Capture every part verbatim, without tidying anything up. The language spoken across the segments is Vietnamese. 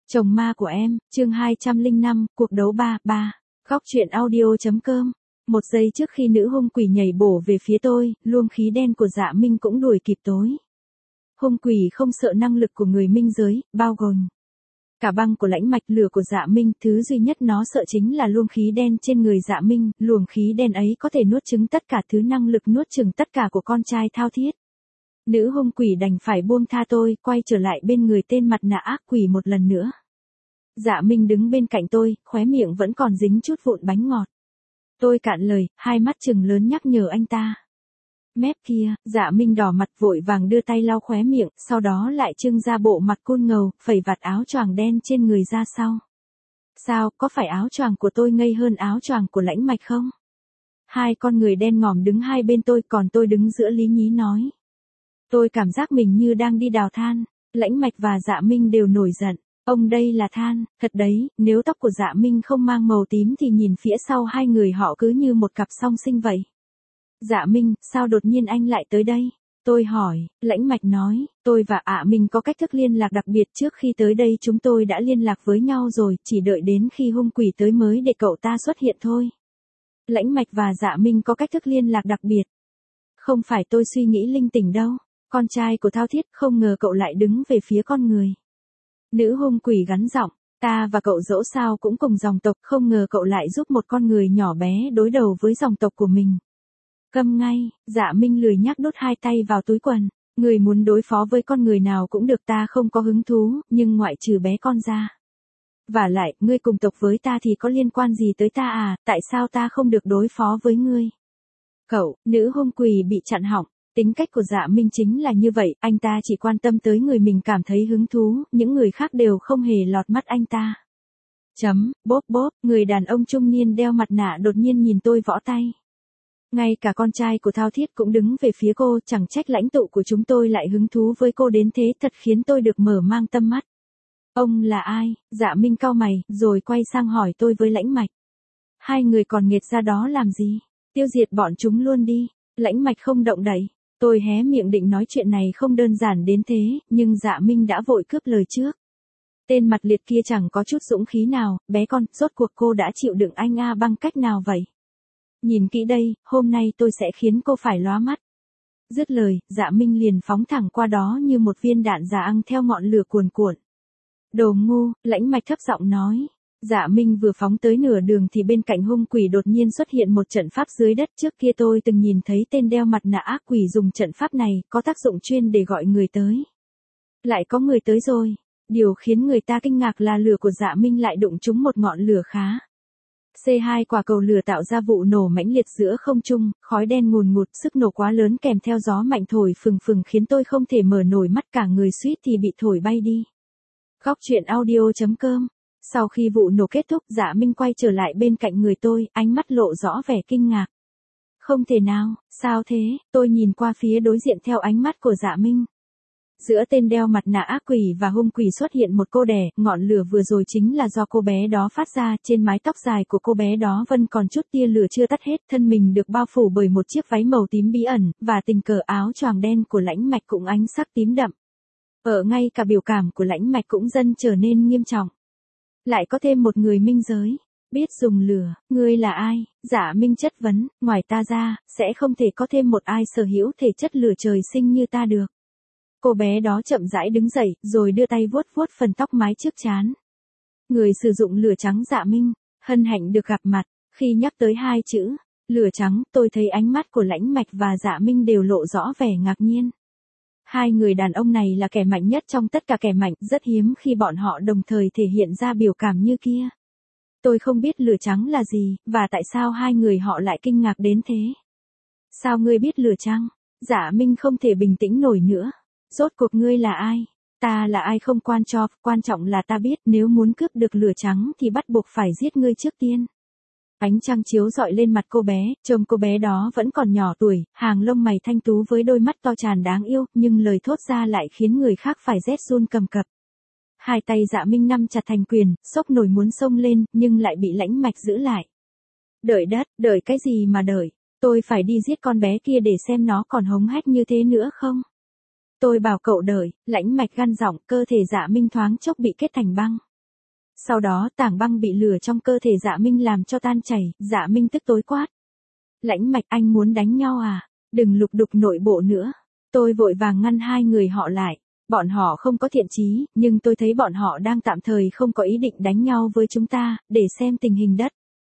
Chồng ma của em, chương hai trăm lẻ năm, cuộc đấu ba, ba. Góc truyện audio.com. Một giây trước khi nữ hung quỷ nhảy bổ về phía tôi, luồng khí đen của Dạ Minh cũng đuổi kịp tối. Hung quỷ không sợ năng lực của người minh giới, bao gồm cả băng của lãnh mạch lửa của Dạ Minh, thứ duy nhất nó sợ chính là luồng khí đen trên người Dạ Minh, luồng khí đen ấy có thể nuốt chửng tất cả thứ năng lực nuốt chửng tất cả của con trai thao thiết. Nữ hung quỷ đành phải buông tha tôi, quay trở lại bên người tên mặt nạ ác quỷ một lần nữa. Dạ Minh đứng bên cạnh tôi, khóe miệng vẫn còn dính chút vụn bánh ngọt. Tôi cạn lời, hai mắt trừng lớn nhắc nhở anh ta. Mép kia, Dạ Minh đỏ mặt vội vàng đưa tay lau khóe miệng, sau đó lại trưng ra bộ mặt côn ngầu, phẩy vạt áo choàng đen trên người ra sau. Sao, có phải áo choàng của tôi ngây hơn áo choàng của lãnh mạch không? Hai con người đen ngòm đứng hai bên tôi, còn tôi đứng giữa Lý Nhí nói. Tôi cảm giác mình như đang đi đào than, lãnh mạch và Dạ Minh đều nổi giận. Ông đây là than, thật đấy, nếu tóc của Dạ Minh không mang màu tím thì nhìn phía sau hai người họ cứ như một cặp song sinh vậy. Dạ Minh, sao đột nhiên anh lại tới đây? Tôi hỏi, lãnh mạch nói, tôi và ạ Minh có cách thức liên lạc đặc biệt, trước khi tới đây chúng tôi đã liên lạc với nhau rồi, chỉ đợi đến khi hung quỷ tới mới để cậu ta xuất hiện thôi. Lãnh mạch và Dạ Minh có cách thức liên lạc đặc biệt. Không phải tôi suy nghĩ linh tinh đâu, con trai của thao thiết, không ngờ cậu lại đứng về phía con người. Nữ hung quỷ gắn giọng, ta và cậu dẫu sao cũng cùng dòng tộc, không ngờ cậu lại giúp một con người nhỏ bé đối đầu với dòng tộc của mình. Câm ngay, Dạ Minh lười nhác đút hai tay vào túi quần, người muốn đối phó với con người nào cũng được, ta không có hứng thú, nhưng ngoại trừ bé con ra. Vả lại, ngươi cùng tộc với ta thì có liên quan gì tới ta à, tại sao ta không được đối phó với ngươi? Cậu, nữ hung quỷ bị chặn họng. Tính cách của Dạ Minh chính là như vậy, anh ta chỉ quan tâm tới người mình cảm thấy hứng thú, những người khác đều không hề lọt mắt anh ta. Chấm, bốp bốp, người đàn ông trung niên đeo mặt nạ đột nhiên nhìn tôi võ tay. Ngay cả con trai của thao thiết cũng đứng về phía cô, chẳng trách lãnh tụ của chúng tôi lại hứng thú với cô đến thế, thật khiến tôi được mở mang tâm mắt. Ông là ai? Dạ Minh cau mày, rồi quay sang hỏi tôi với lãnh mạch. Hai người còn nghiệt ra đó làm gì? Tiêu diệt bọn chúng luôn đi. Lãnh mạch không động đậy. Tôi hé miệng định nói chuyện này không đơn giản đến thế, nhưng Dạ Minh đã vội cướp lời trước. Tên mặt liệt kia chẳng có chút dũng khí nào, bé con, rốt cuộc cô đã chịu đựng anh A bằng cách nào vậy? Nhìn kỹ đây, hôm nay tôi sẽ khiến cô phải lóa mắt. Dứt lời, Dạ Minh liền phóng thẳng qua đó như một viên đạn giả ăn theo ngọn lửa cuồn cuộn. Đồ ngu, lãnh mạch thấp giọng nói. Dạ Minh vừa phóng tới nửa đường thì bên cạnh hung quỷ đột nhiên xuất hiện một trận pháp dưới đất, trước kia tôi từng nhìn thấy tên đeo mặt nạ ác quỷ dùng trận pháp này, có tác dụng chuyên để gọi người tới. Lại có người tới rồi. Điều khiến người ta kinh ngạc là lửa của Dạ Minh lại đụng trúng một ngọn lửa khá. C hai quả cầu lửa tạo ra vụ nổ mãnh liệt giữa không trung, khói đen ngùn ngụt, sức nổ quá lớn kèm theo gió mạnh thổi phừng phừng khiến tôi không thể mở nổi mắt, cả người suýt thì bị thổi bay đi. Góc truyện audio.com. Sau khi vụ nổ kết thúc, Dạ Minh quay trở lại bên cạnh người tôi, ánh mắt lộ rõ vẻ kinh ngạc. Không thể nào, sao thế? Tôi nhìn qua phía đối diện theo ánh mắt của Dạ Minh. Giữa tên đeo mặt nạ ác quỷ và hung quỷ xuất hiện một cô đẻ, ngọn lửa vừa rồi chính là do cô bé đó phát ra, trên mái tóc dài của cô bé đó vẫn còn chút tia lửa chưa tắt hết, thân mình được bao phủ bởi một chiếc váy màu tím bí ẩn, và tình cờ áo choàng đen của lãnh mạch cũng ánh sắc tím đậm. Ở ngay cả biểu cảm của lãnh mạch cũng dần trở nên nghiêm trọng. Lại có thêm một người minh giới, biết dùng lửa, ngươi là ai? Dạ Minh chất vấn, ngoài ta ra, sẽ không thể có thêm một ai sở hữu thể chất lửa trời sinh như ta được. Cô bé đó chậm rãi đứng dậy, rồi đưa tay vuốt vuốt phần tóc mái trước trán. Người sử dụng lửa trắng Dạ Minh, hân hạnh được gặp mặt. Khi nhắc tới hai chữ, lửa trắng, tôi thấy ánh mắt của lãnh mạch và Dạ Minh đều lộ rõ vẻ ngạc nhiên. Hai người đàn ông này là kẻ mạnh nhất trong tất cả kẻ mạnh, rất hiếm khi bọn họ đồng thời thể hiện ra biểu cảm như kia. Tôi không biết lửa trắng là gì, và tại sao hai người họ lại kinh ngạc đến thế. Sao ngươi biết lửa trắng? Dạ Minh không thể bình tĩnh nổi nữa. Rốt cuộc ngươi là ai? Ta là ai không quan trọng, quan trọng là ta biết nếu muốn cướp được lửa trắng thì bắt buộc phải giết ngươi trước tiên. Ánh trăng chiếu rọi lên mặt cô bé, trông cô bé đó vẫn còn nhỏ tuổi, hàng lông mày thanh tú với đôi mắt to tràn đáng yêu, nhưng lời thốt ra lại khiến người khác phải rét run cầm cập. Hai tay Dạ Minh nắm chặt thành quyền, sốc nổi muốn xông lên, nhưng lại bị lãnh mạch giữ lại. Đợi đất, đợi cái gì mà đợi, tôi phải đi giết con bé kia để xem nó còn hống hách như thế nữa không. Tôi bảo cậu đợi, lãnh mạch gằn giọng, cơ thể Dạ Minh thoáng chốc bị kết thành băng. Sau đó tảng băng bị lửa trong cơ thể Dạ Minh làm cho tan chảy, Dạ Minh tức tối quát. Lãnh Mạch, anh muốn đánh nhau à? Đừng lục đục nội bộ nữa. Tôi vội vàng ngăn hai người họ lại. Bọn họ không có thiện chí, nhưng tôi thấy bọn họ đang tạm thời không có ý định đánh nhau với chúng ta, để xem tình hình đất.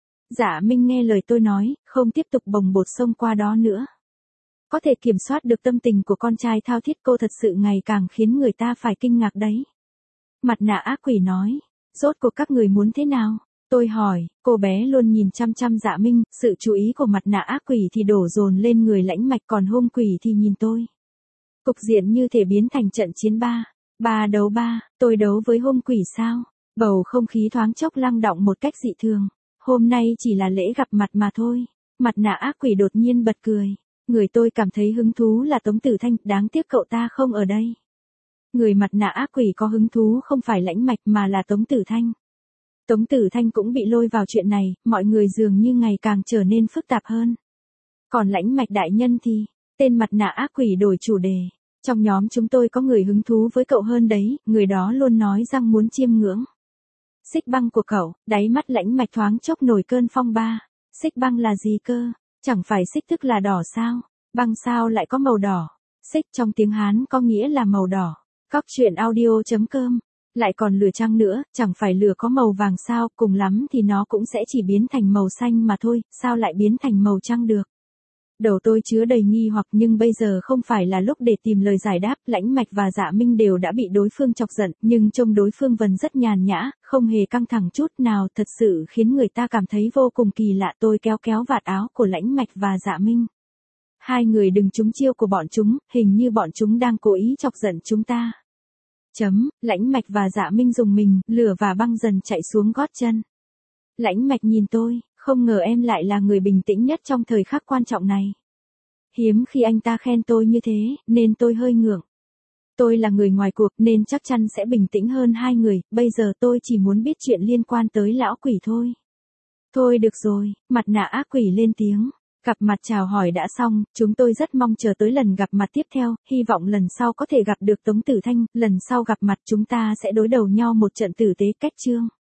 Dạ Minh nghe lời tôi nói, không tiếp tục bồng bột xông qua đó nữa. Có thể kiểm soát được tâm tình của con trai thao thiết cô thật sự ngày càng khiến người ta phải kinh ngạc đấy. Mặt nạ ác quỷ nói, rốt cuộc các người muốn thế nào? Tôi hỏi, cô bé luôn nhìn chăm chăm Dạ Minh, sự chú ý của mặt nạ ác quỷ thì đổ dồn lên người Lãnh Mạch, còn hung quỷ thì nhìn tôi. Cục diện như thể biến thành trận chiến ba. Ba đấu ba, tôi đấu với hung quỷ sao? Bầu không khí thoáng chốc lắng động một cách dị thường. Hôm nay chỉ là lễ gặp mặt mà thôi. Mặt nạ ác quỷ đột nhiên bật cười. Người tôi cảm thấy hứng thú là Tống Tử Thanh, đáng tiếc cậu ta không ở đây. Người mặt nạ ác quỷ có hứng thú không phải Lãnh Mạch mà là Tống Tử Thanh. Tống Tử Thanh cũng bị lôi vào chuyện này, mọi người dường như ngày càng trở nên phức tạp hơn. Còn Lãnh Mạch đại nhân thì, tên mặt nạ ác quỷ đổi chủ đề. Trong nhóm chúng tôi có người hứng thú với cậu hơn đấy, người đó luôn nói rằng muốn chiêm ngưỡng xích băng của cậu. Đáy mắt Lãnh Mạch thoáng chốc nổi cơn phong ba. Xích băng là gì cơ? Chẳng phải xích tức là đỏ sao? Băng sao lại có màu đỏ? Xích trong tiếng Hán có nghĩa là màu đỏ. Cóc truyện audio chấm com. Lại còn lửa trăng nữa, chẳng phải lửa có màu vàng sao, cùng lắm thì nó cũng sẽ chỉ biến thành màu xanh mà thôi, sao lại biến thành màu trăng được? Đầu tôi chứa đầy nghi hoặc, nhưng bây giờ không phải là lúc để tìm lời giải đáp. Lãnh Mạch và Dạ Minh đều đã bị đối phương chọc giận, nhưng trông đối phương vẫn rất nhàn nhã, không hề căng thẳng chút nào, thật sự khiến người ta cảm thấy vô cùng kỳ lạ. Tôi kéo kéo vạt áo của Lãnh Mạch và Dạ Minh. Hai người đừng trúng chiêu của bọn chúng, hình như bọn chúng đang cố ý chọc giận chúng ta. Chấm, Lãnh Mạch và Dạ Minh dùng mình, lửa và băng dần chạy xuống gót chân. Lãnh Mạch nhìn tôi, không ngờ em lại là người bình tĩnh nhất trong thời khắc quan trọng này. Hiếm khi anh ta khen tôi như thế, nên tôi hơi ngượng. Tôi là người ngoài cuộc nên chắc chắn sẽ bình tĩnh hơn hai người, bây giờ tôi chỉ muốn biết chuyện liên quan tới lão quỷ thôi. Thôi được rồi, mặt nạ ác quỷ lên tiếng. Gặp mặt chào hỏi đã xong, chúng tôi rất mong chờ tới lần gặp mặt tiếp theo, hy vọng lần sau có thể gặp được Tống Tử Thanh, lần sau gặp mặt chúng ta sẽ đối đầu nhau một trận tử tế. Cách chương.